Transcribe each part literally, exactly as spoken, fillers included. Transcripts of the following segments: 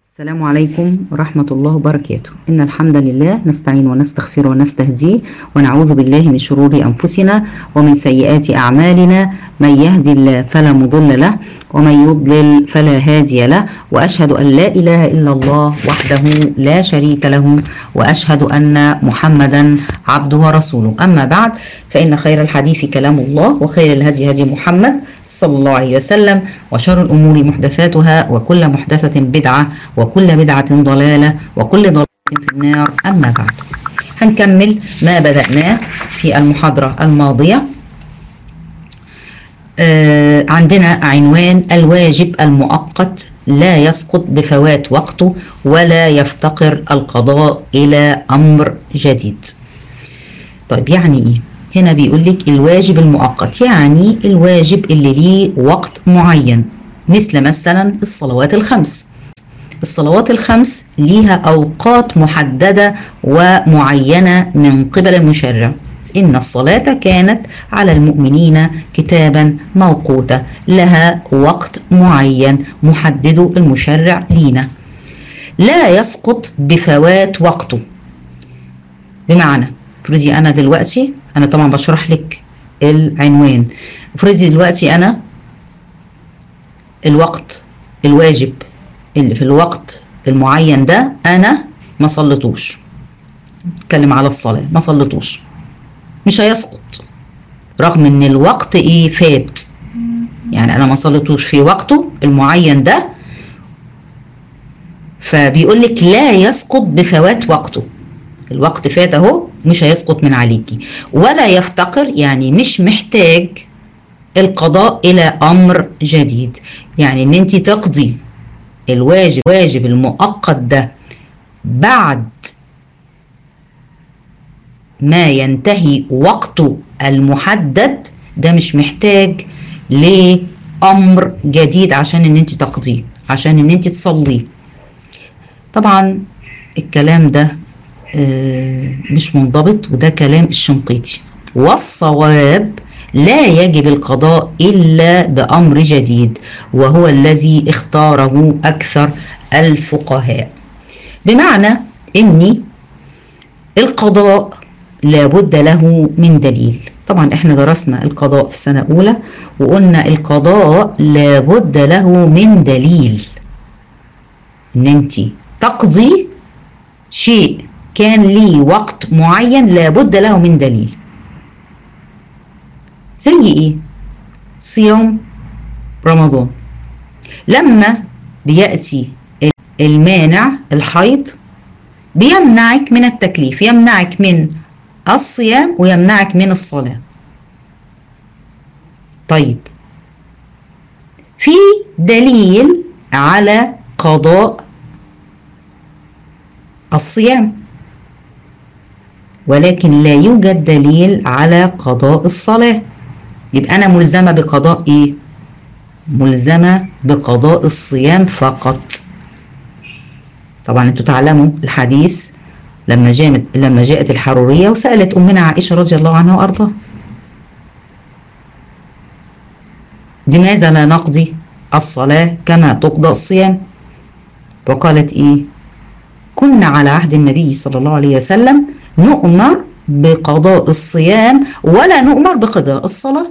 السلام عليكم ورحمة الله وبركاته. إن الحمد لله نستعين ونستغفر ونستهديه ونعوذ بالله من شرور أنفسنا ومن سيئات أعمالنا، من يهدي الله فلا مضل له ومن يضلل فلا هادي له، وأشهد أن لا إله إلا الله وحده لا شريك له، وأشهد أن محمدا عبده ورسوله. أما بعد، فإن خير الحديث كلام الله، وخير الهدي هدي محمد صلى الله عليه وسلم، وشر الأمور محدثاتها، وكل محدثة بدعة، وكل بدعة ضلالة، وكل ضلالة في النار. أما بعد، هنكمل ما بدأناه في المحاضرة الماضية. آه عندنا عنوان: الواجب المؤقت لا يسقط بفوات وقته ولا يفتقر القضاء إلى أمر جديد. طيب يعني إيه؟ هنا بيقول لك الواجب المؤقت، يعني الواجب اللي ليه وقت معين، مثل مثلا الصلوات الخمس. الصلوات الخمس ليها أوقات محددة ومعينة من قبل المشرع. إن الصلاة كانت على المؤمنين كتابا موقوتا، لها وقت معين محدده المشرع لينا، لا يسقط بفوات وقته. بمعنى، افرضي أنا دلوقتي، أنا طبعا بشرح لك العنوان، افرضي دلوقتي أنا الوقت الواجب اللي في الوقت المعين ده أنا ما صليتوش، اتكلم على الصلاة، ما صليتوش، مش هيسقط رغم ان الوقت ايه فات، يعني انا ما صليتوش في وقته المعين ده، فبيقول لك لا يسقط بفوات وقته. الوقت فات اهو، مش هيسقط من عليكي. ولا يفتقر، يعني مش محتاج القضاء الى امر جديد، يعني ان انت تقضي الواجب واجب المؤقت ده بعد ما ينتهي وقته المحدد، ده مش محتاج لأمر جديد عشان ان انت تقضيه، عشان ان انت تصليه. طبعا الكلام ده مش منضبط، وده كلام الشنقيطي. والصواب لا يجب القضاء إلا بأمر جديد، وهو الذي اختاره أكثر الفقهاء. بمعنى ان القضاء لابد له من دليل. طبعا احنا درسنا القضاء في سنة اولى وقلنا القضاء لابد له من دليل، ان انت تقضي شيء كان ليه وقت معين لابد له من دليل. زي ايه؟ صيام رمضان، لما بيأتي المانع الحيض بيمنعك من التكليف، يمنعك من الصيام ويمنعك من الصلاة. طيب، في دليل على قضاء الصيام، ولكن لا يوجد دليل على قضاء الصلاة. يبقى أنا ملزمة بقضاء إيه؟ ملزمة بقضاء الصيام فقط. طبعا انتوا تعلموا الحديث لما جاءت لما جاءت الحرورية وسألت أمنا عائشة رضي الله عنها وأرضاها: لماذا لا نقضي الصلاة كما تقضى الصيام؟ وقالت إيه؟ كنا على عهد النبي صلى الله عليه وسلم نؤمر بقضاء الصيام ولا نؤمر بقضاء الصلاة.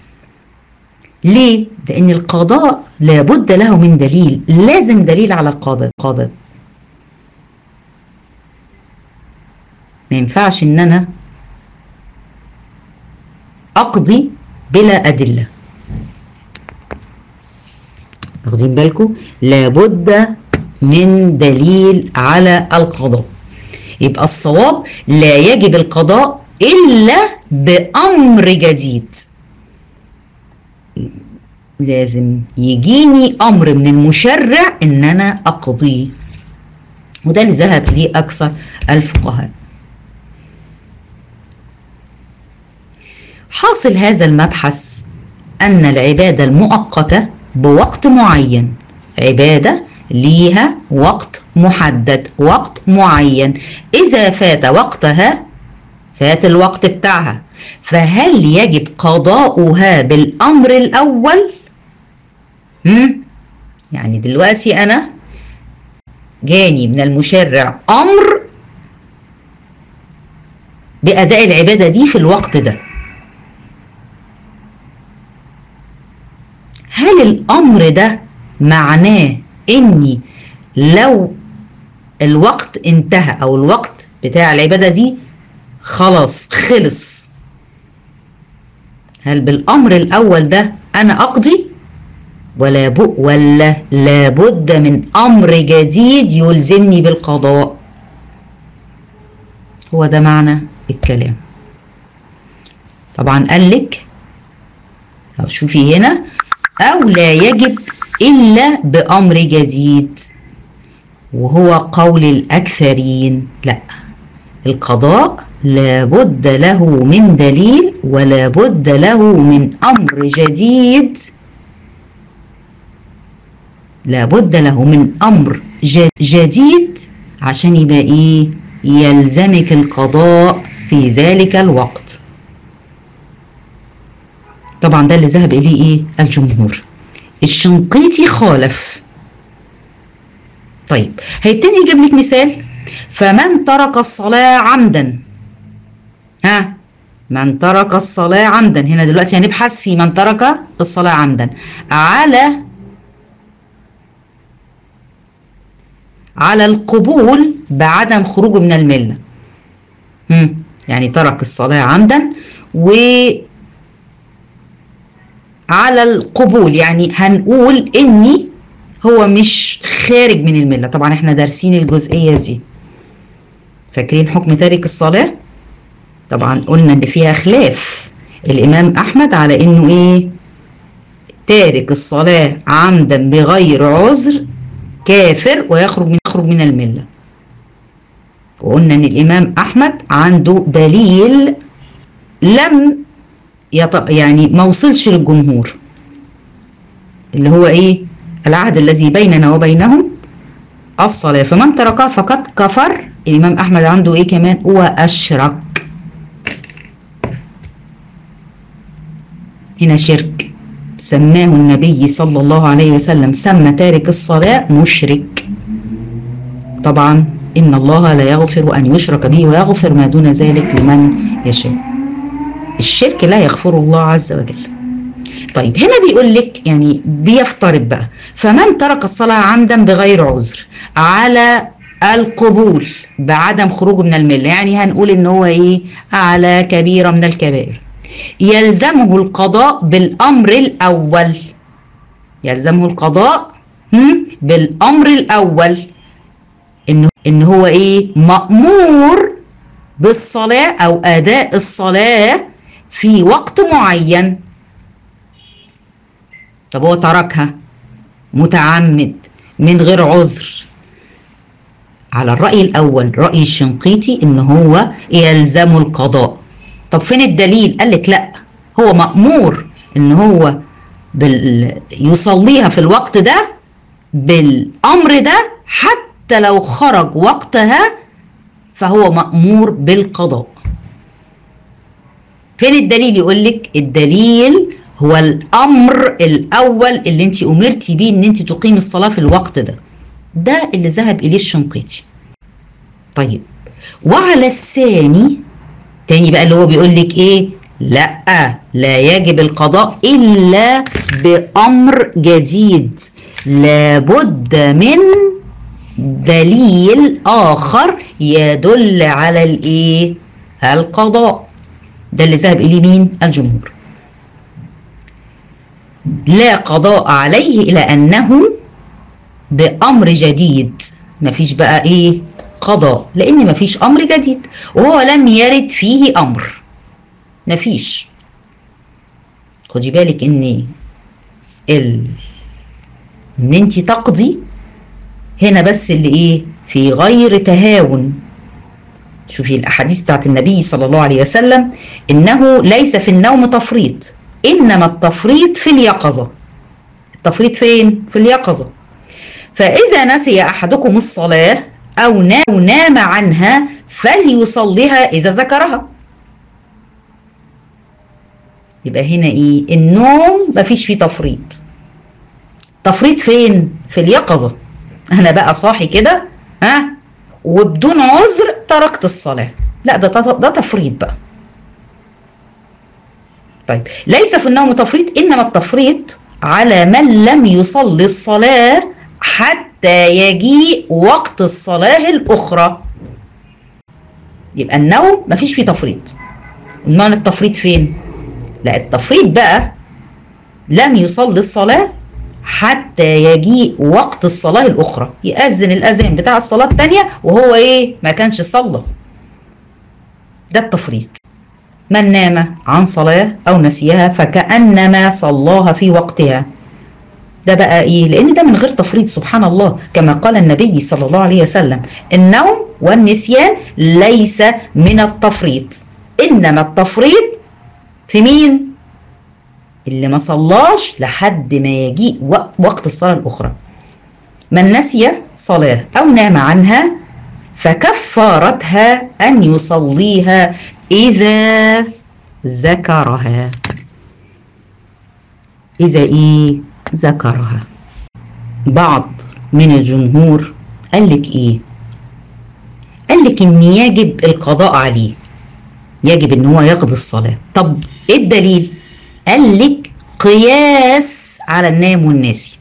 ليه؟ لأن القضاء لابد له من دليل، لازم دليل على القضاء. قضاء ما ينفعش ان انا اقضي بلا ادله. واخدين بالكم؟ لابد من دليل على القضاء. يبقى الصواب لا يجب القضاء الا بامر جديد، لازم يجيني امر من المشرع ان انا اقضيه، وده اللي ذهب ليه اكثر الفقهاء. حاصل هذا المبحث أن العبادة المؤقتة بوقت معين، عبادة ليها وقت محدد، وقت معين، إذا فات وقتها فات الوقت بتاعها، فهل يجب قضاؤها بالأمر الأول؟ هم؟ يعني دلوقتي أنا جاني من المشرع أمر بأداء العبادة دي في الوقت ده، هل الأمر ده معناه إني لو الوقت انتهى أو الوقت بتاع العبادة دي خلاص خلص، هل بالأمر الأول ده أنا أقضي ولا ب... ولا لابد من أمر جديد يلزمني بالقضاء؟ هو ده معنى الكلام. طبعا قال لك أو شوفي هنا أو لا يجب إلا بأمر جديد، وهو قول الأكثرين لا، القضاء لابد له من دليل ولا بد له من أمر جديد، لابد له من أمر جديد عشان يبقى إيه؟ يلزمك القضاء في ذلك الوقت. طبعا ده اللي ذهب إليه إيه؟ الجمهور. الشنقيطي خالف. طيب هيبتدي يجيب لك مثال، فمن ترك الصلاة عمدا، ها من ترك الصلاة عمدا، هنا دلوقتي هنبحث في من ترك الصلاة عمدا على على القبول بعدم خروجه من الملة. هم. يعني ترك الصلاة عمدا وعلى القبول، يعني هنقول اني هو مش خارج من الملة. طبعا احنا دارسين الجزئية دي، فاكرين حكم تارك الصلاة؟ طبعا قلنا ان فيها خلاف الامام احمد على انه ايه؟ تارك الصلاة عمدا بغير عذر كافر ويخرج من يخرج من الملة. وقلنا ان الامام احمد عنده دليل لم يط... يعني ما وصلش للجمهور، اللي هو ايه؟ العهد الذي بيننا وبينهم الصلاة، فمن تركها فقد كفر. الامام احمد عنده ايه كمان؟ هو اشرك. هنا شرك، سماه النبي صلى الله عليه وسلم، سمى تارك الصلاة مشرك. طبعا إن الله لا يغفر أن يشرك به ويغفر ما دون ذلك لمن يشاء. الشرك لا يغفر الله عز وجل. طيب هنا بيقول لك يعني بيفترض بقى، فمن ترك الصلاة عمدا بغير عذر على القبول بعدم خروجه من الملة، يعني هنقول إن هو إيه؟ على كبيرة من الكبائر، يلزمه القضاء بالأمر الأول. يلزمه القضاء بالأمر الأول، إن إن هو إيه؟ مأمور بالصلاة أو أداء الصلاة في وقت معين. طب هو تركها متعمد من غير عذر، على الرأي الأول رأي الشنقيطي إن هو يلزمه القضاء. طب فين الدليل؟ قال لك لا، هو مأمور ان هو بال... يصليها في الوقت ده بالامر ده، حتى لو خرج وقتها فهو مأمور بالقضاء. فين الدليل؟ يقول لك الدليل هو الامر الاول اللي انت امرتي بيه ان انت تقيم الصلاة في الوقت ده، ده اللي ذهب اليه الشنقيطي. طيب وعلى الثاني تاني بقى اللي هو بيقول لك ايه؟ لا، لا يجب القضاء الا بامر جديد، لابد من دليل اخر يدل على الايه؟ القضاء. ده اللي ذهب اليه مين؟ الجمهور. لا قضاء عليه الى انه بامر جديد. مفيش بقى ايه؟ قضاء، لان مفيش امر جديد وهو لم يرد فيه امر، مفيش. خدي بالك ان ال ان انت تقضي هنا بس اللي ايه؟ في غير تهاون. شوفي الاحاديث بتاعت النبي صلى الله عليه وسلم، انه ليس في النوم تفريط، انما التفريط في اليقظة. التفريط فين؟ في اليقظة. فاذا نسي احدكم الصلاة أو نام عنها فليصليها إذا ذكرها. يبقى هنا إيه؟ النوم مفيش فيه تفريط. تفريط فين؟ في اليقظة. أنا بقى صاحي كده ها وبدون عذر تركت الصلاة، لا ده ده تفريط بقى. طيب ليس في النوم تفريط، إنما التفريط على من لم يصلي الصلاة حتى يجيء وقت الصلاة الأخرى. يبقى النوم مفيش فيه تفريط. أمال التفريط فين؟ لا التفريط بقى لم يصلي الصلاة حتى يجيء وقت الصلاة الأخرى، يأذن الأذان بتاع الصلاة التانية وهو إيه؟ ما كانش صلى. ده التفريط. من نام عن صلاة أو نسيها فكأنما صلاها في وقتها. ده بقى إيه؟ لأن ده من غير تفريط سبحان الله، كما قال النبي صلى الله عليه وسلم: النوم والنسيان ليس من التفريط، إنما التفريط في مين؟ اللي ما صلاش لحد ما يجيء وقت الصلاة الأخرى. من نسي صلاة أو نام عنها فكفارتها أن يصليها إذا ذكرها. إذا إيه؟ ذكرها. بعض من الجمهور قال لك إيه؟ قال لك إن يجب القضاء عليه، يجب إن هو يقضي الصلاة. طب إيه الدليل؟ قال لك قياس على النائم والناسي.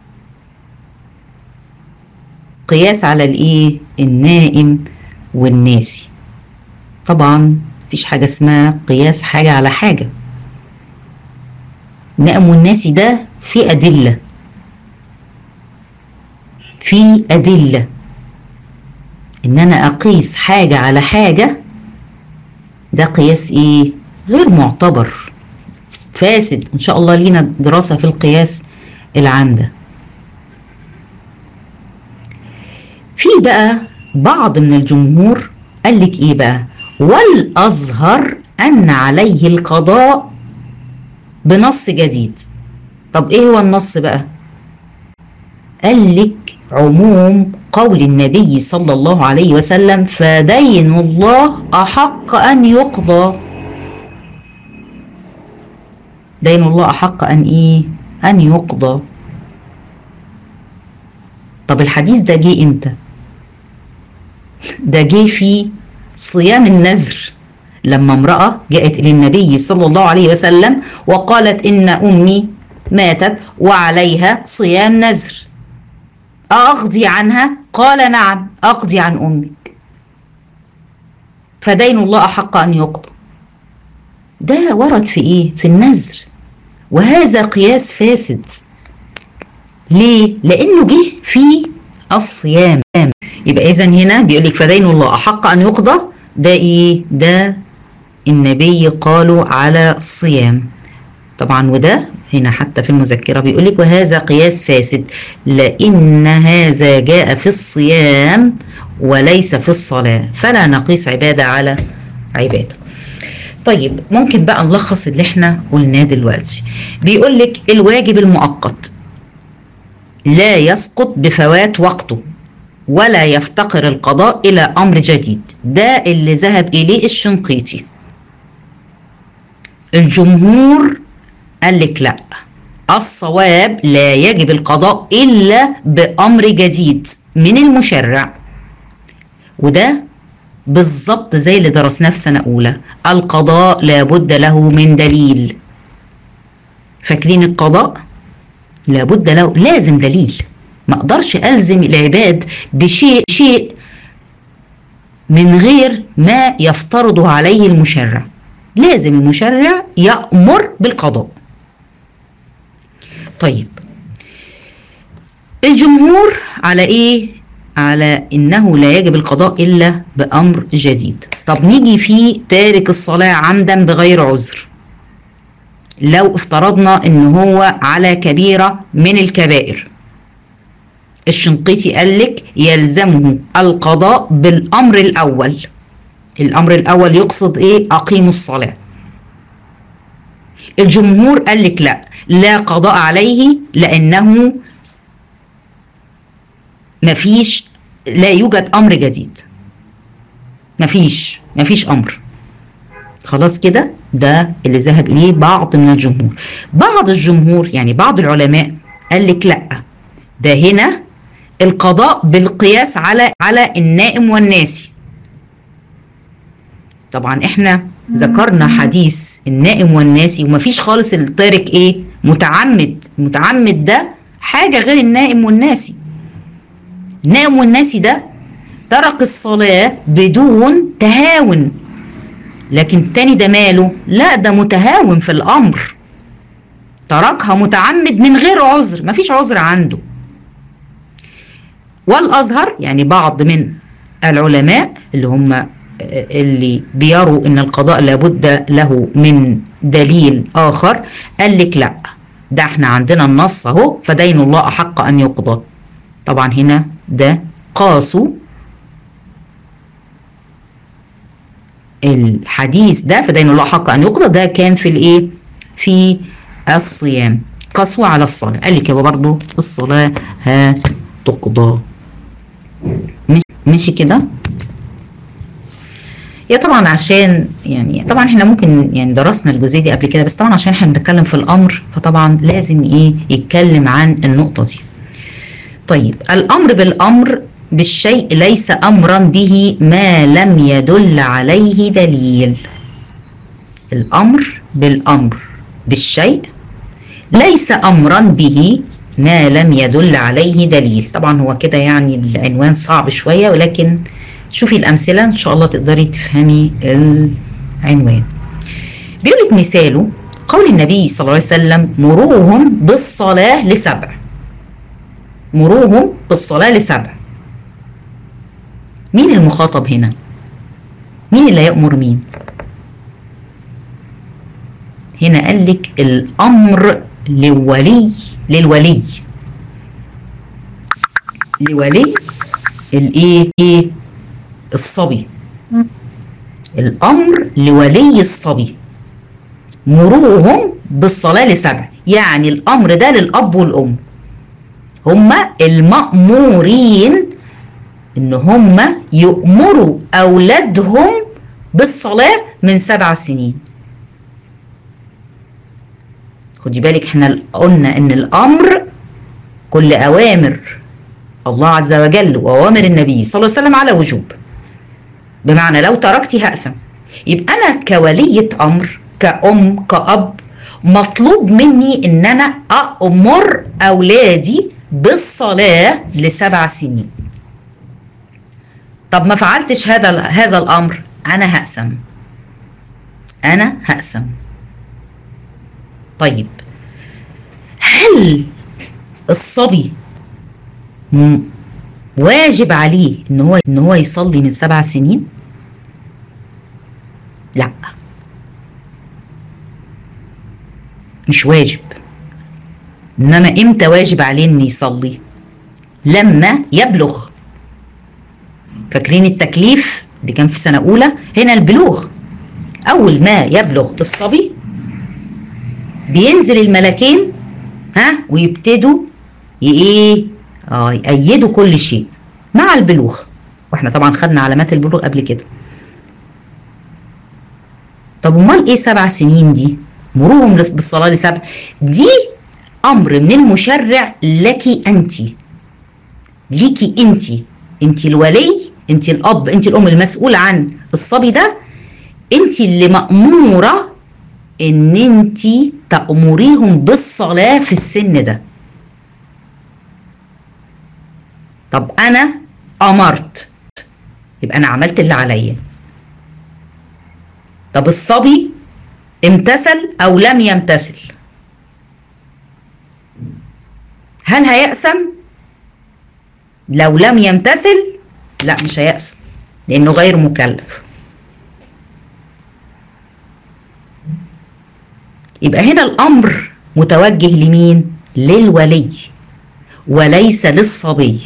قياس على الإيه؟ النائم والناسي. طبعا مفيش حاجة اسمها قياس حاجة على حاجة. النائم والناسي ده في أدلة، في أدلة إن أنا أقيس حاجة على حاجة، ده قياس إيه؟ غير معتبر، فاسد. إن شاء الله لينا دراسة في القياس العام ده. في بقى بعض من الجمهور قال لك إيه بقى؟ والأظهر أن عليه القضاء بنص جديد. طب إيه هو النص بقى؟ قال لك عموم قول النبي صلى الله عليه وسلم: فدين الله أحق أن يقضى. دين الله أحق أن إيه؟ أن يقضى. طب الحديث ده جه إمتى؟ ده جه في صيام النذر، لما امرأة جاءت إلى النبي صلى الله عليه وسلم وقالت: إن أمي ماتت وعليها صيام نذر، أقضي عنها؟ قال: نعم أقضي عن أمك، فدين الله أحق أن يقضى. ده ورد في إيه؟ في النذر، وهذا قياس فاسد. ليه؟ لأنه جه في الصيام. يبقى إذن هنا بيقول لك فدين الله أحق أن يقضى، ده إيه؟ ده النبي قالوا على الصيام طبعا. وده هنا حتى في المذكرة بيقول لك وهذا قياس فاسد، لأن هذا جاء في الصيام وليس في الصلاة، فلا نقيس عبادة على عبادة. طيب ممكن بقى نلخص اللي احنا قلناه دلوقتي. بيقول لك الواجب المؤقت لا يسقط بفوات وقته ولا يفتقر القضاء إلى أمر جديد. ده اللي ذهب إليه الشنقيطي. الجمهور قال لك لا، الصواب لا يجب القضاء إلا بأمر جديد من المشرع. وده بالظبط زي اللي درسناه في سنة أولى، القضاء لابد له من دليل. فاكرين القضاء لابد له لازم دليل، ما اقدرش ألزم العباد بشيء شيء من غير ما يفترضه عليه المشرع. لازم المشرع يأمر بالقضاء. طيب الجمهور على ايه؟ على انه لا يجب القضاء الا بامر جديد. طب نيجي في تارك الصلاة عمدا بغير عذر. لو افترضنا ان هو على كبيرة من الكبائر، الشنقيطي قال لك يلزمه القضاء بالامر الاول. الامر الاول يقصد ايه؟ اقيموا الصلاة. الجمهور قال لك لا، لا قضاء عليه، لانه مفيش، لا يوجد امر جديد، مفيش مفيش امر. خلاص كده، ده اللي ذهب اليه بعض من الجمهور. بعض الجمهور يعني بعض العلماء قال لك لا، ده هنا القضاء بالقياس على على النائم والناسي. طبعا احنا ذكرنا حديث النائم والناسي، ومفيش خالص التارك ايه متعمد. المتعمد ده حاجة غير النائم والناسي. النائم والناسي ده ترك الصلاة بدون تهاون، لكن التاني ده ماله؟ لا، ده متهاون في الأمر، تركها متعمد من غير عذر، مفيش عذر عنده. والأظهر يعني بعض من العلماء اللي هم اللي بيروا ان القضاء لابد له من دليل آخر، قال لك لا، ده احنا عندنا النص اهو، فدين الله أحق أن يقضى. طبعا هنا ده قاسوا الحديث ده، فدين الله حق ان يقضى، ده كان في الايه؟ في الصيام، قسوة على الصلاة. قال لك يبقى برضه الصلاة هتقضى. مش ماشي كده؟ يا طبعا عشان يعني طبعا احنا ممكن يعني درسنا الجزئية دي قبل كده، بس طبعا عشان احنا بنتكلم في الامر، فطبعا لازم ايه يتكلم عن النقطة دي. طيب، الامر بالامر بالشيء ليس امرا به ما لم يدل عليه دليل. الامر بالامر بالشيء ليس امرا به ما لم يدل عليه دليل. طبعا هو كده يعني العنوان صعب شوية، ولكن شوفي الامثلة ان شاء الله تقدري تفهمي العنوان. بيقولك مثاله قول النبي صلى الله عليه وسلم: مروهم بالصلاة لسبع. مروهم بالصلاة لسبع. مين المخاطب هنا؟ مين اللي هيأمر مين؟ هنا قال لك الأمر لولي للولي لولي الايه ايه الصبي. الأمر لولي الصبي، مروهم بالصلاة لسبع، يعني الأمر ده للأب والأم، هما المأمورين ان هم يؤمروا اولادهم بالصلاة من سبع سنين. خدي بالك احنا قلنا ان الامر كل اوامر الله عز وجل واوامر النبي صلى الله عليه وسلم على وجوب، بمعنى لو تركتي هأثم. يبقى انا كولية امر، كأم كأب، مطلوب مني ان انا أأمر اولادي بالصلاة لسبع سنين. طب ما فعلتش هذا هذا الامر، انا هأثم، انا هأثم. طيب، هل الصبي واجب عليه ان هو ان هو يصلي من سبع سنين؟ لا، مش واجب. انما امتى واجب عليه ان يصلي؟ لما يبلغ. فاكرين التكليف اللي كان في سنة أولى؟ هنا البلوغ. أول ما يبلغ الصبي بينزل الملكين ها ويبتدوا ايه اه يأيدوا كل شيء مع البلوغ. واحنا طبعا خدنا علامات البلوغ قبل كده. طب امال ايه سبع سنين دي؟ مروهم بالصلاة لسبع، دي امر من المشرع لك انت، ليكي انت، انت الولي، انت الاب، انت الام المسؤول عن الصبي ده، انت اللي مأمورة ان انت تأمريهم بالصلاة في السن ده. طب انا امرت، يبقى انا عملت اللي عليا. طب الصبي امتثل او لم يمتثل، هل هيأثم؟ لو لم يمتثل لا، مش هيأثم لانه غير مكلف. يبقى هنا الامر متوجه لمين؟ للولي وليس للصبي.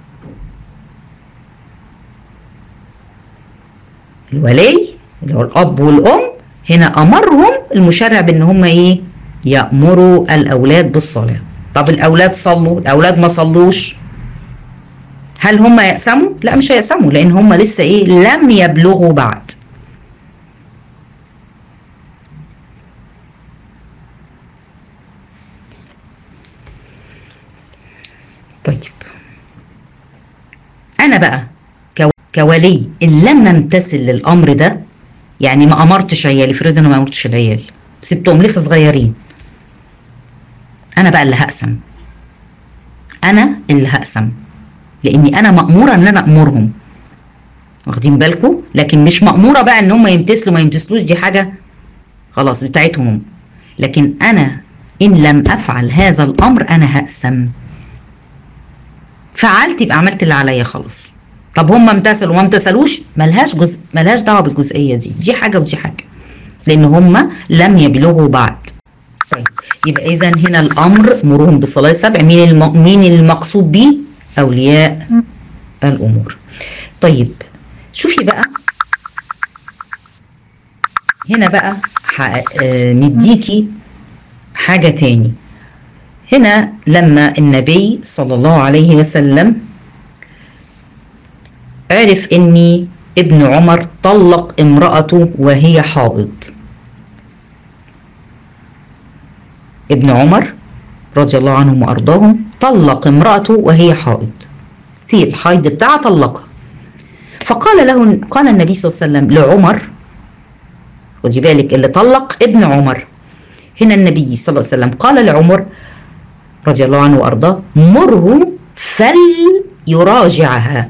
الولي اللي هو الاب والام هنا امرهم المشرع بان هم ايه؟ يأمروا الاولاد بالصلاة. طب الاولاد صلوا، الاولاد ما صلوش، هل هم يأثموا؟ لا، مش هيأثموا، لان هم لسه ايه؟ لم يبلغوا بعد. طيب، انا بقى كولي ان لم امتثل للامر ده، يعني ما امرتش عيالي، فرض انا ما امرتش العيال سبتهم لسه صغيرين، انا بقى اللي هقسم، انا اللي هقسم، لاني انا ماموره ان انا امرهم، واخدين بالكم؟ لكن مش ماموره بقى ان هم يمتثلوا ما يمتثلوش، دي حاجه خلاص بتاعتهم، لكن انا ان لم افعل هذا الامر انا هقسم. فعلت يبقى عملت اللي عليا خلاص. طب هم امتثلوا وما امتثلوش، ملهاش جزء، ملهاش دعوه بالجزئيه دي، دي حاجه ودي حاجه، لان هم لم يبلغوا بعد. طيب يبقى اذا هنا الامر مرهم بالصلاه سبع، مين الم... مين المقصود بيه؟ اولياء الامور. طيب شوفي بقى هنا بقى مديكي حاجه تاني. هنا لما النبي صلى الله عليه وسلم عرف ان ابن عمر طلق امرأته وهي حائض، ابن عمر رضي الله عنهم وارضاهم طلق امرأته وهي حائض، في الحيض بتاعها طلقها، فقال له قال النبي صلى الله عليه وسلم لعمر، خدي بالك اللي طلق ابن عمر، هنا النبي صلى الله عليه وسلم قال لعمر رضي الله عنه وارضاه مره فليراجعها،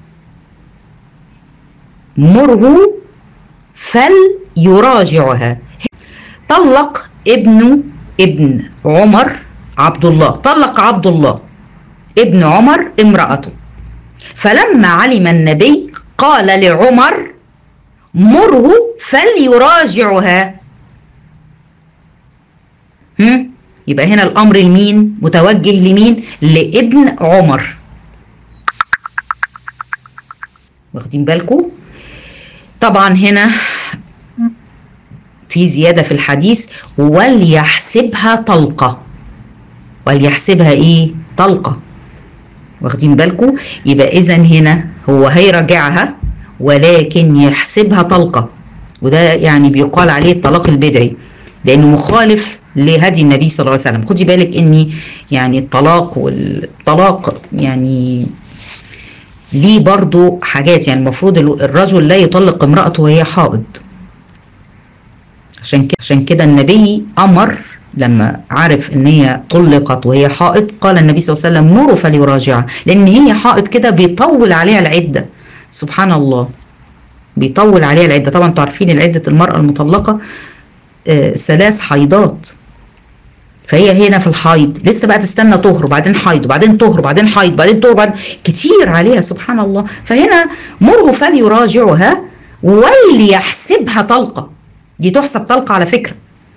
مره فليراجعها. طلق ابن ابن عمر عبد الله، طلق عبد الله ابن عمر امرأته، فلما علم النبي قال لعمر مره فليراجعها. هم؟ يبقى هنا الامر لمين؟ متوجه لمين؟ لابن عمر، واخدين بالكم؟ طبعا هنا في زيادة في الحديث وليحسبها طلقة، وليحسبها ايه؟ طلقة، واخدين بالكم؟ يبقى اذا هنا هو هيراجعها ولكن يحسبها طلقة، وده يعني بيقال عليه الطلاق البدعي لانه مخالف لهدي النبي صلى الله عليه وسلم. خدي بالك اني يعني الطلاق والطلاق يعني ليه برضو حاجات، يعني المفروض الرجل لا يطلق امرأته وهي حائض، عشان كده عشان كده النبي امر لما عرف ان هي طلقت وهي حائض قال النبي صلى الله عليه وسلم مروا فليراجعها، لان هي حائض كده بيطول عليها العده، سبحان الله بيطول عليها العده. طبعا انتوا عارفين العده المراه المطلقه آه ثلاث حيضات، فهي هنا في الحيض لسه بقى تستنى طهر وبعدين حيض وبعدين طهر وبعدين حيض وبعدين طهر وبعدين كتير عليها سبحان الله. فهنا مره فليراجعها وليحسبها طلقه، دي تحسب طلقه على فكره،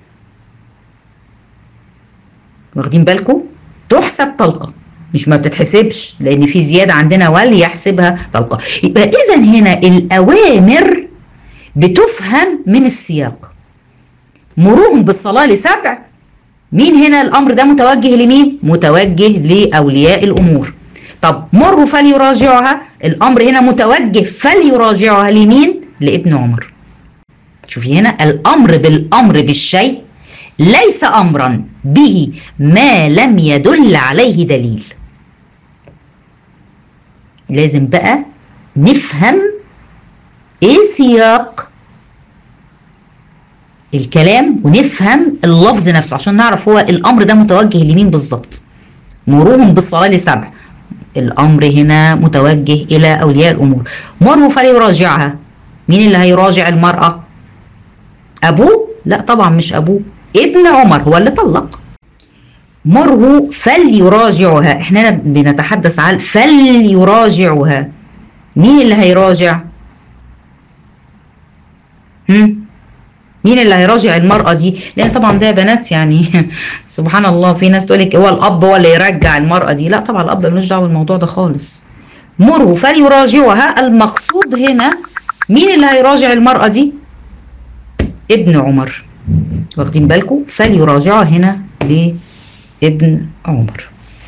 واخدين بالكم؟ تحسب طلقه مش ما بتتحسبش، لان في زياده عندنا وليحسبها طلقه. يبقى اذا هنا الاوامر بتفهم من السياق. مروهم بالصلاه لسبع، مين هنا الامر ده متوجه لمين؟ متوجه لاولياء الامور. طب مروا فليراجعها، الامر هنا متوجه فليراجعها لمين؟ لابن عمر. شوفي هنا الامر بالامر بالشيء ليس امرا به ما لم يدل عليه دليل. لازم بقى نفهم ايه سياق الكلام ونفهم اللفظ نفسه عشان نعرف هو الامر ده متوجه لمين بالظبط. مروهم بالصلاه لسبع، الامر هنا متوجه الى اولياء الامور. مروا فليراجعها، مين اللي هيراجع المراه؟ ابوه؟ لا طبعا مش ابوه، ابن عمر هو اللي طلق. مره فليراجعها، احنا بنتحدث عن فليراجعها، مين اللي هيراجع؟ هم؟ مين اللي هيراجع المرأة دي؟ لأن طبعا ده بنات يعني سبحان الله، في ناس تقول لك هو الأب هو اللي يرجع المرأة دي، لا طبعا الأب ملوش دعوة بالموضوع ده خالص. مروا فليراجعها، المقصود هنا مين اللي هيراجع المرأة دي؟ ابن عمر، واخدين بالكم؟ فليراجعها هنا لابن عمر.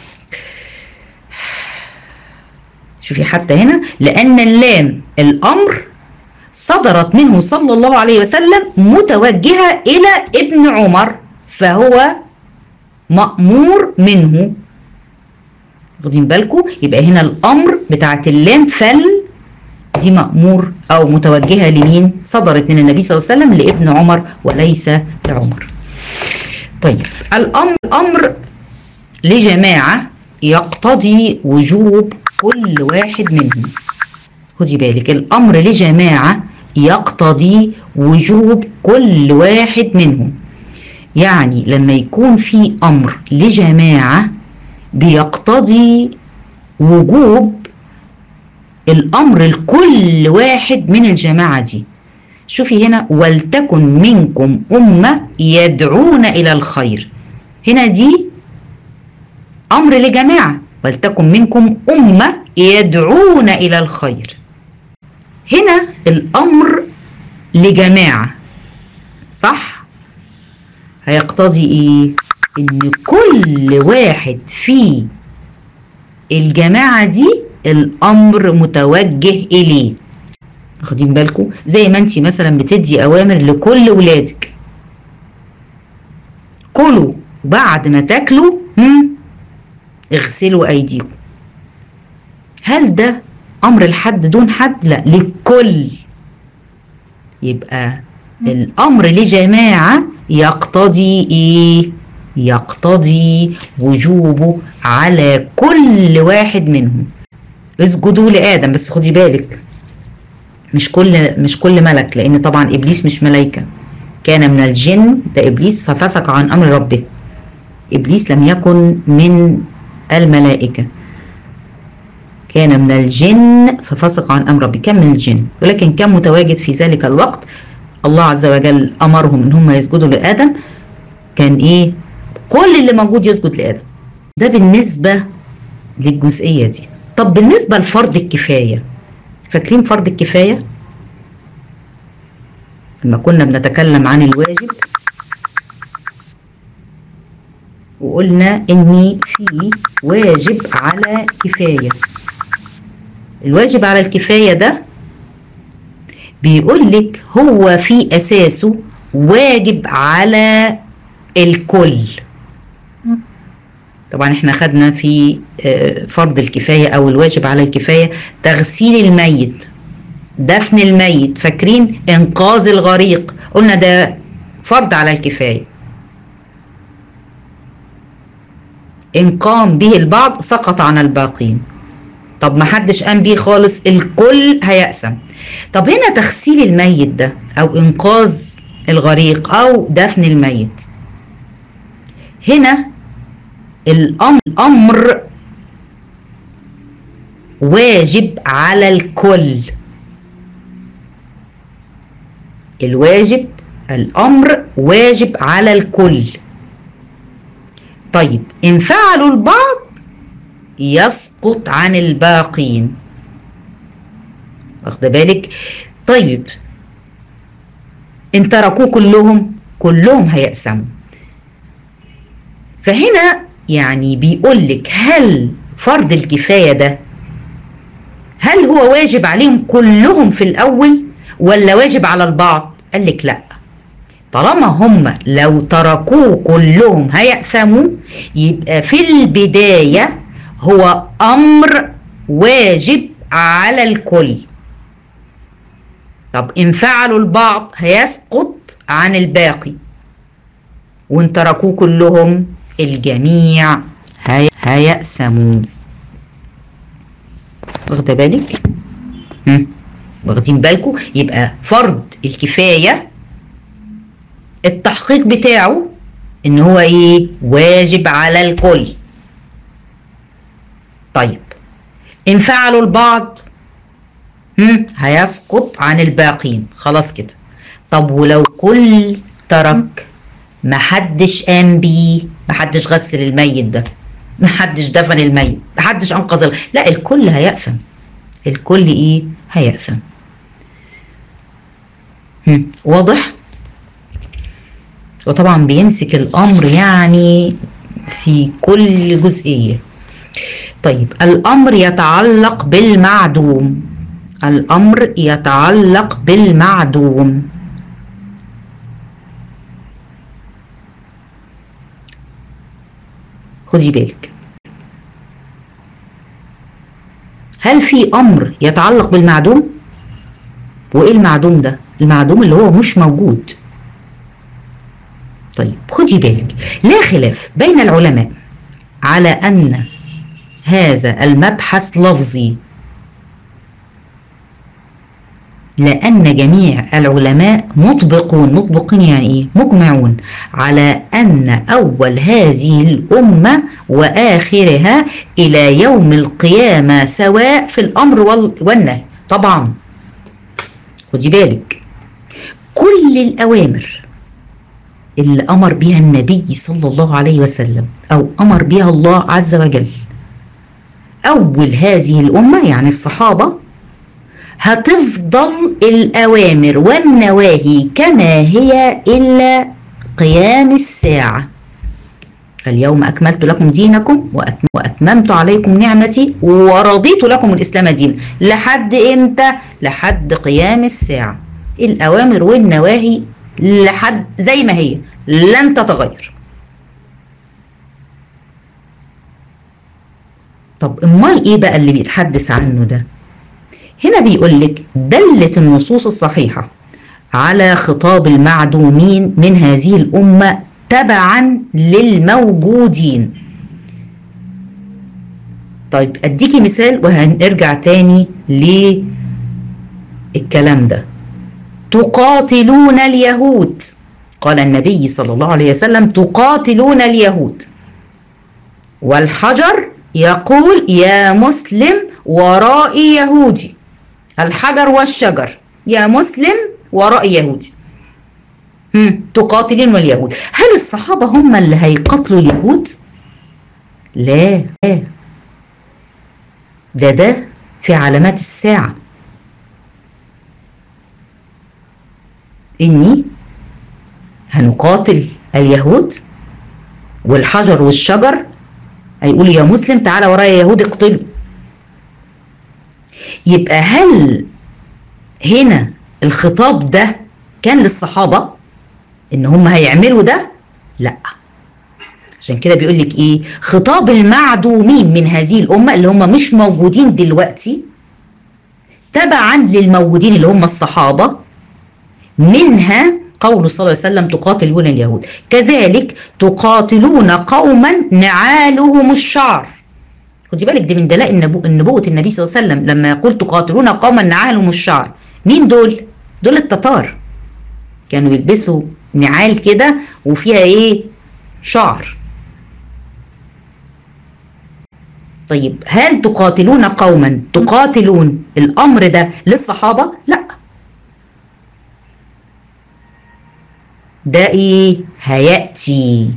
شوفي حتى هنا لأن اللام الأمر صدرت منه صلى الله عليه وسلم متوجهة إلى ابن عمر، فهو مأمور منه، واخدين بالكم؟ يبقى هنا الامر بتاعت اللام فل دي مأمور او متوجهه لمين؟ صدرت من النبي صلى الله عليه وسلم لابن عمر وليس لعمر. طيب الامر امر لجماعه يقتضي وجوب كل واحد منهم. خدي بالك، الامر لجماعه يقتضي وجوب كل واحد منهم. يعني لما يكون في امر لجماعه بيقتضي وجوب الامر لكل واحد من الجماعه دي. شوفي هنا، ولتكن منكم امه يدعون الى الخير. هنا دي امر لجماعه، ولتكن منكم امه يدعون الى الخير. هنا الامر لجماعه، صح؟ هيقتضي ايه؟ ان كل واحد في الجماعه دي الامر متوجه اليه. واخدين بالكم؟ زي ما انت مثلا بتدي اوامر لكل ولادك، كلوا، بعد ما تاكلوا هم اغسلوا ايديكم. هل ده امر لحد دون حد؟ لا، للكل. يبقى الامر لجماعه يقتضي ايه؟ يقتضي وجوبه على كل واحد منهم. اسجدوا لآدم، بس خدي بالك مش كل مش كل ملك، لان طبعا ابليس مش ملائكه، كان من الجن، ده ابليس ففسق عن امر ربه. ابليس لم يكن من الملائكه، كان من الجن ففسق عن امر ربه، كان من الجن، ولكن كان متواجد في ذلك الوقت. الله عز وجل امرهم ان هم يسجدوا لآدم، كان ايه؟ كل اللي موجود يسجد لآدم. ده بالنسبه للجزئيه دي. طب بالنسبه لفرض الكفايه، فاكرين فرض الكفايه لما كنا بنتكلم عن الواجب وقلنا ان في واجب على كفايه. الواجب على الكفايه ده بيقول لك هو في اساسه واجب على الكل. طبعا احنا خدنا في فرض الكفايه او الواجب على الكفايه تغسيل الميت، دفن الميت، فاكرين؟ انقاذ الغريق، قلنا ده فرض على الكفايه. ان قام به البعض سقط عن الباقين. طب ما حدش قام بيه خالص، الكل هيأثم. طب هنا تغسيل الميت ده او انقاذ الغريق او دفن الميت، هنا الامر واجب على الكل. الواجب الامر واجب على الكل. طيب ان فعلوا البعض يسقط عن الباقين، واخد بالك؟ طيب ان تركوه كلهم كلهم هيقسموا. فهنا يعني بيقول لك هل فرض الكفايه ده هل هو واجب عليهم كلهم في الاول ولا واجب على البعض؟ قال لك لا، طالما هم لو تركوه كلهم هيأثموا، يبقى في البدايه هو امر واجب على الكل. طب ان فعلوا البعض هيسقط عن الباقي، وان تركوه كلهم الجميع هي... هيأثموا. واخده بالك؟ واخدين بالكم؟ يبقى فرض الكفايه التحقيق بتاعه ان هو ايه؟ واجب على الكل. طيب ان فعلوا البعض هم هيسقط عن الباقين، خلاص كده. طب ولو كل ترك، محدش قام بيه، محدش غسل الميت ده، محدش دفن الميت، محدش انقذ ال... لا، الكل هيأثم. الكل ايه؟ هيأثم. هم. واضح؟ وطبعا بيمسك الامر يعني في كل جزئية. طيب الامر يتعلق بالمعدوم. الامر يتعلق بالمعدوم. خدي بالك، هل في أمر يتعلق بالمعدوم؟ وإيه المعدوم ده؟ المعدوم اللي هو مش موجود. طيب خدي بالك، لا خلاف بين العلماء على أن هذا المبحث لفظي، لأن جميع العلماء مطبقون، مطبقين يعني إيه؟ مجمعون على أن أول هذه الأمة وآخرها إلى يوم القيامة سواء في الأمر والنهي. طبعا خدي بالك، كل الأوامر اللي أمر بها النبي صلى الله عليه وسلم أو أمر بها الله عز وجل أول هذه الأمة يعني الصحابة، هتفضل الأوامر والنواهي كما هي إلا قيام الساعة. اليوم أكملت لكم دينكم وأتممت عليكم نعمتي ورضيت لكم الإسلام دين. لحد إمتى؟ لحد قيام الساعة. الأوامر والنواهي لحد زي ما هي لن تتغير. طب امال ايه بقى اللي بيتحدث عنه ده؟ هنا بيقول لك دلت النصوص الصحيحة على خطاب المعدومين من هذه الأمة تبعا للموجودين. طيب اديكي مثال وهنرجع تاني للكلام ده. تقاتلون اليهود، قال النبي صلى الله عليه وسلم تقاتلون اليهود، والحجر يقول يا مسلم ورائي يهودي. الحجر والشجر يا مسلم ورائي يهودي. هم. تقاتلون اليهود. هل الصحابة هم اللي هيقتلوا اليهود؟ لا لا، ده ده في علامات الساعة، إني هنقاتل اليهود والحجر والشجر هيقول يا مسلم تعالى ورايا يا يهود اقتله. يبقى هل هنا الخطاب ده كان للصحابة ان هم هيعملوا ده؟ لا. عشان كده بيقول لك ايه؟ خطاب المعدومين من هذه الامة اللي هم مش موجودين دلوقتي تبعا للموجودين اللي هم الصحابة، منها قوله صلى الله عليه وسلم تقاتلون اليهود، كذلك تقاتلون قوما نعالهم الشعر. خدي بالك دي من دلائل نبوة النبي صلى الله عليه وسلم لما يقول تقاتلون قوما نعالهم الشعر. مين دول؟ دول التتار، كانوا يلبسوا نعال كده وفيها ايه؟ شعر. طيب هل تقاتلون قوما، تقاتلون الامر ده للصحابة؟ لا، ده ايه؟ هيأتي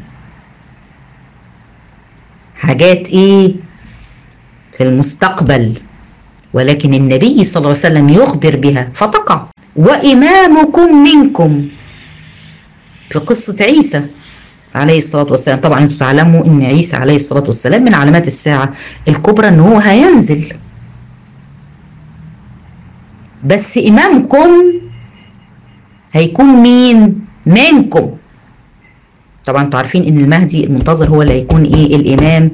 حاجات ايه في المستقبل، ولكن النبي صلى الله عليه وسلم يخبر بها فتقع. وإمامكم منكم في قصة عيسى عليه الصلاة والسلام. طبعا انتوا تعلموا ان عيسى عليه الصلاة والسلام من علامات الساعة الكبرى ان هو هينزل، بس إمامكم هيكون مين؟ منكم. طبعا انتوا عارفين ان المهدي المنتظر هو اللي هيكون ايه؟ الامام،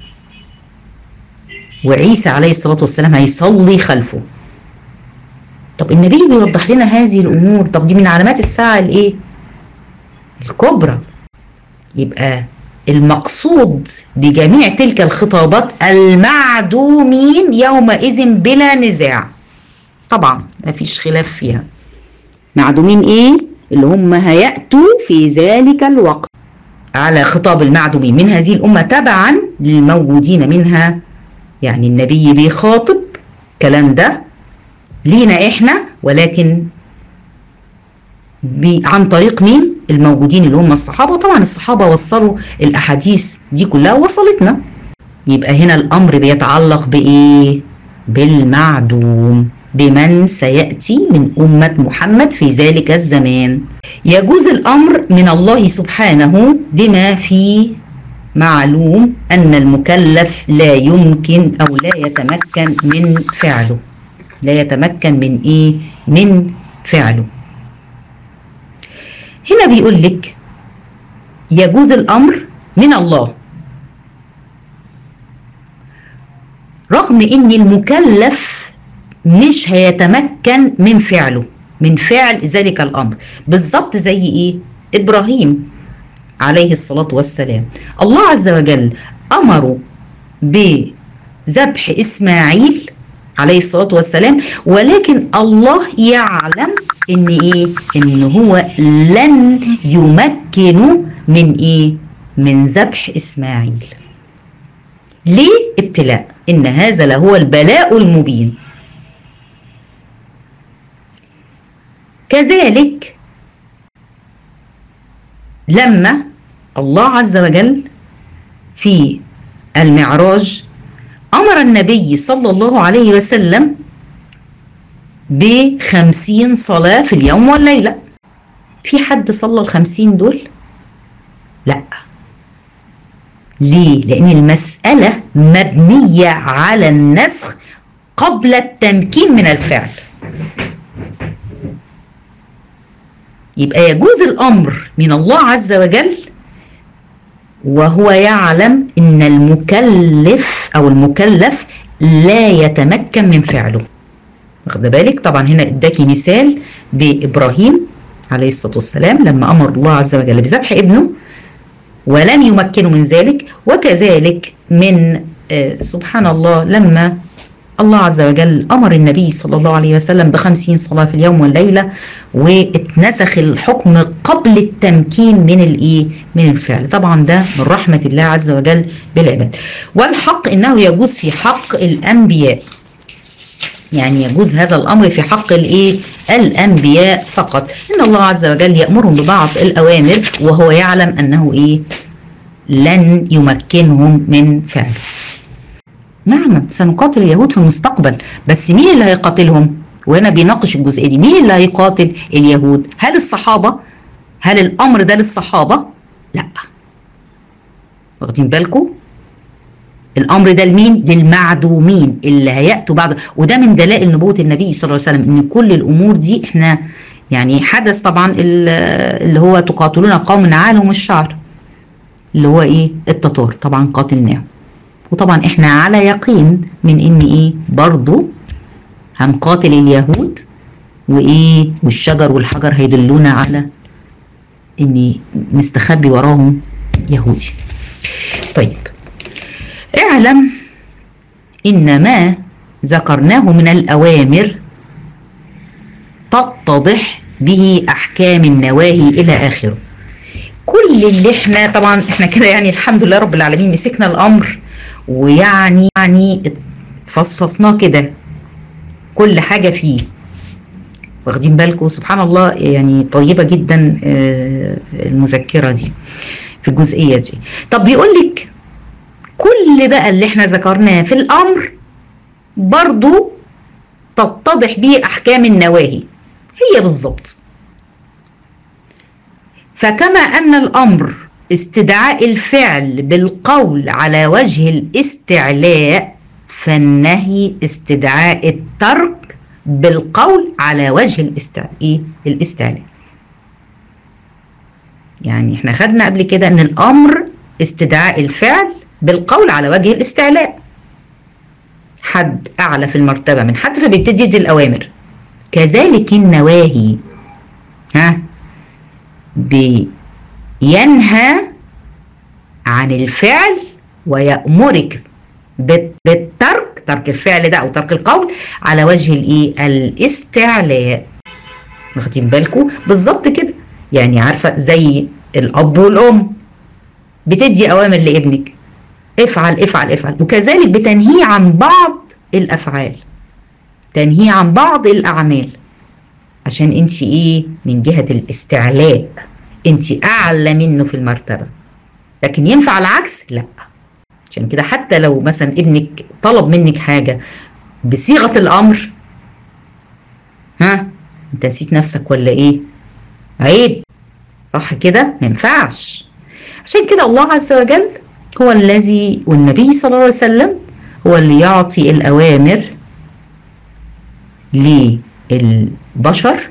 وعيسى عليه الصلاة والسلام هيصلي خلفه. طب النبي بيوضح لنا هذه الامور، طب دي من علامات الساعة الايه؟ الكبرى. يبقى المقصود بجميع تلك الخطابات المعدومين يومئذ بلا نزاع، طبعا ما فيش خلاف فيها. معدومين ايه؟ اللي هم هيأتوا في ذلك الوقت على خطاب المعدومين من هذه الأمة تبعا للموجودين منها. يعني النبي بيخاطب كلام ده لينا احنا، ولكن عن طريق مين؟ الموجودين اللي هم الصحابة. طبعا الصحابة وصلوا الأحاديث دي كلها وصلتنا. يبقى هنا الأمر بيتعلق بإيه؟ بالمعدوم، بمن سيأتي من أمة محمد في ذلك الزمان. يجوز الأمر من الله سبحانه لما فيه معلوم أن المكلف لا يمكن أو لا يتمكن من فعله. لا يتمكن من إيه؟ من فعله. هنا بيقول لك يجوز الأمر من الله رغم ان المكلف مش هيتمكن من فعله، من فعل ذلك الامر. بالظبط زي ايه؟ ابراهيم عليه الصلاة والسلام، الله عز وجل امره بذبح اسماعيل عليه الصلاة والسلام، ولكن الله يعلم ان ايه؟ ان هو لن يمكنه من ايه؟ من ذبح اسماعيل. ليه؟ ابتلاء، ان هذا لهو البلاء المبين. كذلك لما الله عز وجل في المعراج أمر النبي صلى الله عليه وسلم بخمسين صلاة في اليوم والليلة. في حد صلى الخمسين دول؟ لا. ليه؟ لأن المسألة مبنية على النسخ قبل التمكين من الفعل. يبقى يجوز الأمر من الله عز وجل وهو يعلم ان المكلف او المكلف لا يتمكن من فعله. واخد بالك؟ طبعا هنا اداكي مثال بابراهيم عليه الصلاه والسلام لما امر الله عز وجل بذبح ابنه ولم يمكنه من ذلك، وكذلك من آه سبحان الله لما الله عز وجل امر النبي صلى الله عليه وسلم بخمسين صلاه في اليوم والليله، واتنسخ الحكم قبل التمكين من الايه؟ من الفعل. طبعا ده من رحمه الله عز وجل بالعباد. والحق انه يجوز في حق الانبياء، يعني يجوز هذا الامر في حق الايه؟ الانبياء فقط. ان الله عز وجل يامرهم ببعض الاوامر وهو يعلم انه ايه؟ لن يمكنهم من فعله. نعم سنقاتل اليهود في المستقبل، بس مين اللي هيقاتلهم؟ وهنا بيناقش الجزئيه دي، مين اللي هيقاتل اليهود؟ هل الصحابه؟ هل الامر ده للصحابه؟ لا. واخدين بالكم؟ الامر ده لمين؟ للمعدومين اللي هياتوا بعد. وده من دلائل نبوه النبي صلى الله عليه وسلم ان كل الامور دي احنا يعني حدث طبعا اللي هو تقاتلون قوم عالهم الشعر اللي هو ايه؟ التتار، طبعا قاتلناهم. وطبعا احنا على يقين من ان ايه؟ برضو هنقاتل اليهود، وايه؟ والشجر والحجر هيدلونا على ان مستخبي وراهم يهودي. طيب اعلم ان ما ذكرناه من الاوامر تتضح به احكام النواهي الى اخره. كل اللي احنا طبعا احنا كده يعني الحمد لله رب العالمين مسكنا الامر ويعني يعني فصفصناه كده كل حاجة فيه. واخدين بالكم؟ سبحان الله يعني طيبة جدا المذكرة دي في الجزئية دي. طب بيقول لك كل بقى اللي احنا ذكرناه في الامر برضو تتضح به احكام النواهي هي بالظبط. فكما ان الامر استدعاء الفعل بالقول على وجه الاستعلاء، فالنهي استدعاء الترك بالقول على وجه الاستعلاء. ايه الاستعلاء؟ يعني احنا خدنا قبل كده ان الامر استدعاء الفعل بالقول على وجه الاستعلاء، حد اعلى في المرتبه من حد فبيبتدي يدي الاوامر. كذلك النواهي ها بينهى عن الفعل ويأمرك بالترك، ترك الفعل ده او ترك القول على وجه الايه؟ الاستعلاء. واخدين بالكم؟ بالظبط كده. يعني عارفه زي الاب والام بتدي اوامر لابنك افعل افعل افعل، وكذلك بتنهيه عن بعض الافعال، تنهيه عن بعض الاعمال، عشان انت ايه؟ من جهه الاستعلاء انت اعلى منه في المرتبه. لكن ينفع العكس؟ لا. عشان كده حتى لو مثلا ابنك طلب منك حاجه بصيغه الامر، ها انت نسيت نفسك ولا ايه؟ عيب، صح كده؟ ما ينفعش. عشان كده الله عز وجل هو الذي والنبي صلى الله عليه وسلم هو اللي يعطي الأوامر للبشر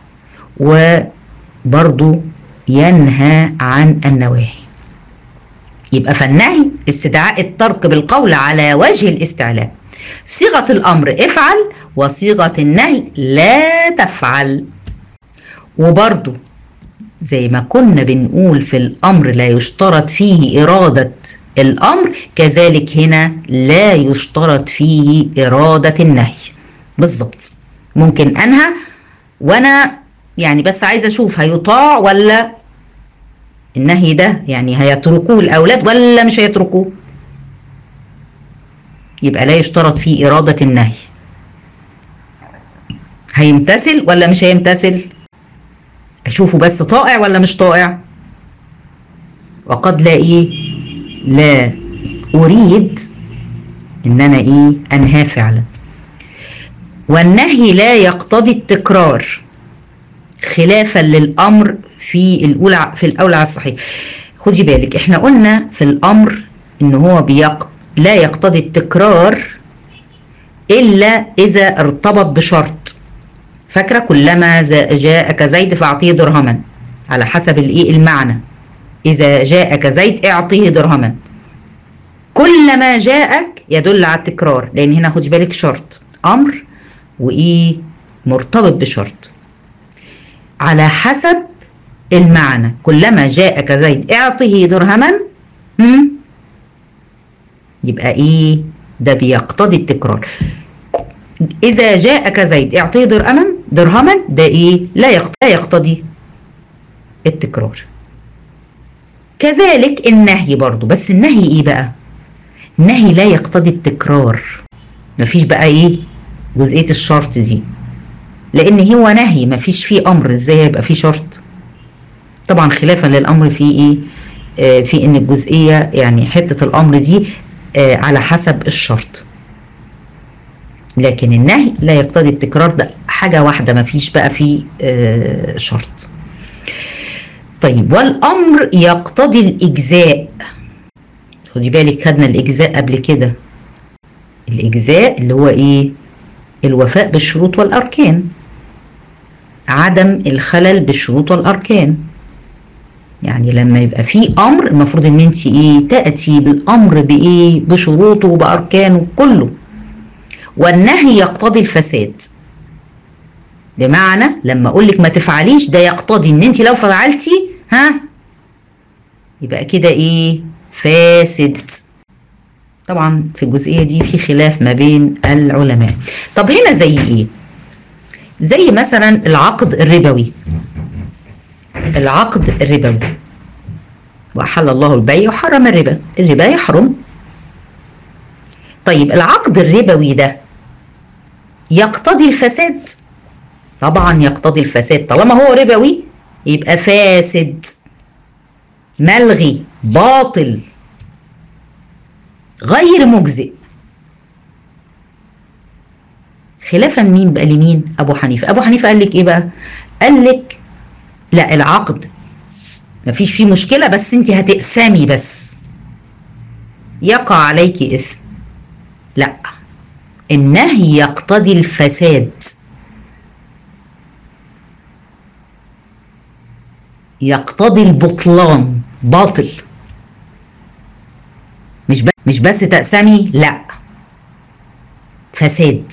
وبرضو ينهى عن النواهي. يبقى فالنهي استدعاء الترك بالقول على وجه الاستعلاء. صيغة الأمر افعل وصيغة النهي لا تفعل. وبرضو زي ما كنا بنقول في الأمر لا يشترط فيه إرادة الأمر، كذلك هنا لا يشترط فيه إرادة النهي. بالضبط، ممكن أنهى وأنا يعني بس عايزة أشوف هيطاع ولا النهي ده يعني هيتركوه الأولاد ولا مش هيتركوه، يبقى لا يشترط فيه إرادة النهي. هيمتثل ولا مش هيمتثل، أشوفه بس طائع ولا مش طائع. وقد لا إيه لا أريد إن أنا إيه أنهاه فعلا. والنهي لا يقتضي التكرار خلافا للأمر في الأولى في الأولى على الصحيح. خدي بالك احنا قلنا في الأمر إن هو بيق... لا يقتضي التكرار إلا إذا ارتبط بشرط. فاكرة كلما جاءك زيد فأعطيه درهما، على حسب الإيه المعنى. إذا جاءك زيد اعطيه درهما. كلما جاءك يدل على التكرار، لأن هنا خدي بالك شرط أمر وإيه مرتبط بشرط. على حسب المعنى، كلما جاءك زيد اعطيه درهما، هم؟ يبقى إيه ده بيقتضي التكرار. إذا جاءك زيد اعطيه درهما درهما ده إيه لا يقتضي التكرار. كذلك النهي برضو، بس النهي إيه بقى؟ النهي لا يقتضي التكرار، مفيش بقى إيه جزئية الشرط دي، لأن هو نهي مفيش فيه أمر، إزاي يبقى فيه شرط؟ طبعا خلافا للأمر في إيه آه في إن الجزئية يعني حتة الأمر دي آه على حسب الشرط، لكن النهي لا يقتضي التكرار، ده حاجة واحدة مفيش بقى فيه آه شرط. طيب والأمر يقتضي الإجزاء. خدي بالك خدنا الإجزاء قبل كده، الإجزاء اللي هو إيه الوفاء بالشروط والأركان، عدم الخلل بالشروط والأركان. يعني لما يبقى في أمر المفروض إن أنت إيه تأتي بالأمر بإيه بشروطه وبأركانه كله. والنهي يقتضي الفساد، بمعنى لما أقول لك ما تفعليش ده يقتضي إن أنت لو فعلتي ها يبقى كده إيه فاسد. طبعا في الجزئية دي في خلاف ما بين العلماء. طب هنا زي إيه؟ زي مثلا العقد الربوي. العقد الربوي وأحل الله البيع وحرم الربا، الربا يحرم. طيب العقد الربوي ده يقتضي الفساد؟ طبعا يقتضي الفساد، طالما هو ربوي يبقى فاسد ملغي باطل غير مجزئ. خلافا مين بقى لمين؟ ابو حنيفه. ابو حنيفه قال لك ايه بقى؟ قال لك لا العقد مفيش فيه مشكله، بس انت هتقسمي بس يقع عليك اثم. لا، النهي يقتضي الفساد، يقتضي البطلان، باطل، مش بس مش بس تقسمي، لا فساد.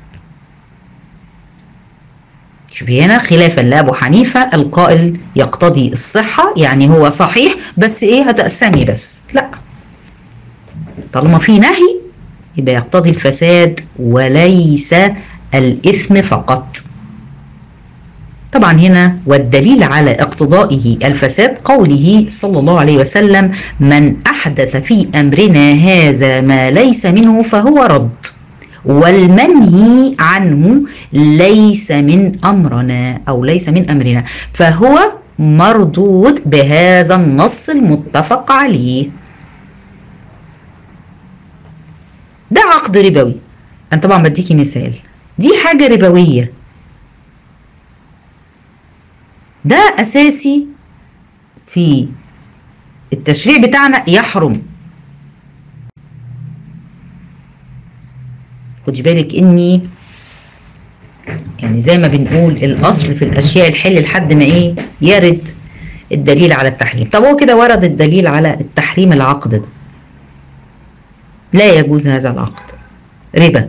شوفي هنا خلافا لأبو حنيفة القائل يقتضي الصحة، يعني هو صحيح بس ايه هتقسمي بس، لا طالما في نهي يبقى يقتضي الفساد وليس الإثم فقط. طبعا هنا والدليل على اقتضائه الفساد قوله صلى الله عليه وسلم من أحدث في أمرنا هذا ما ليس منه فهو رد، والمنهي عنه ليس من أمرنا أو ليس من أمرنا فهو مردود بهذا النص المتفق عليه. ده عقد ربوي، أنا طبعا بديكي مثال، دي حاجة ربوية، ده أساسي في التشريع بتاعنا يحرم. خدي بالك إني يعني زي ما بنقول الأصل في الأشياء الحل لحد ما إيه يرد الدليل على التحريم. طب هو كده ورد الدليل على التحريم العقد ده، لا يجوز هذا العقد ربا.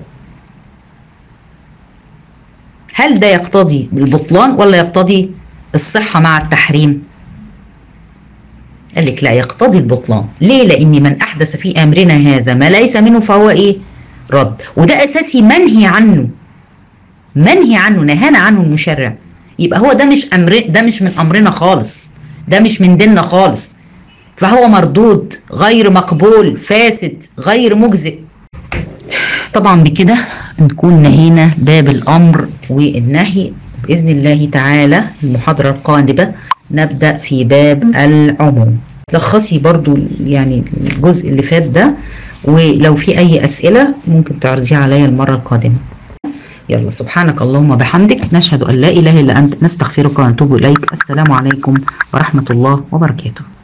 هل ده يقتضي البطلان ولا يقتضي الصحة مع التحريم؟ قال لك لا، يقتضي البطلان. ليه؟ لأن من أحدث في أمرنا هذا ما ليس منه فهو إيه؟ رد. وده أساسي منهي عنه، منهي عنه، نهانا عنه المشرع. يبقى هو ده مش أمر، ده مش من أمرنا خالص، ده مش من ديننا خالص، فهو مردود، غير مقبول، فاسد، غير مجزئ. طبعا بكده نكون نهينا باب الأمر والنهي. بإذن الله تعالى المحاضرة القادمة نبدأ في باب العموم. لخصي برضو يعني الجزء اللي فات ده، ولو في أي أسئلة ممكن تعرضيها عليا المرة القادمة. يلا، سبحانك اللهم بحمدك، نشهد أن لا إله إلا أنت، نستغفرك ونتوب إليك. السلام عليكم ورحمة الله وبركاته.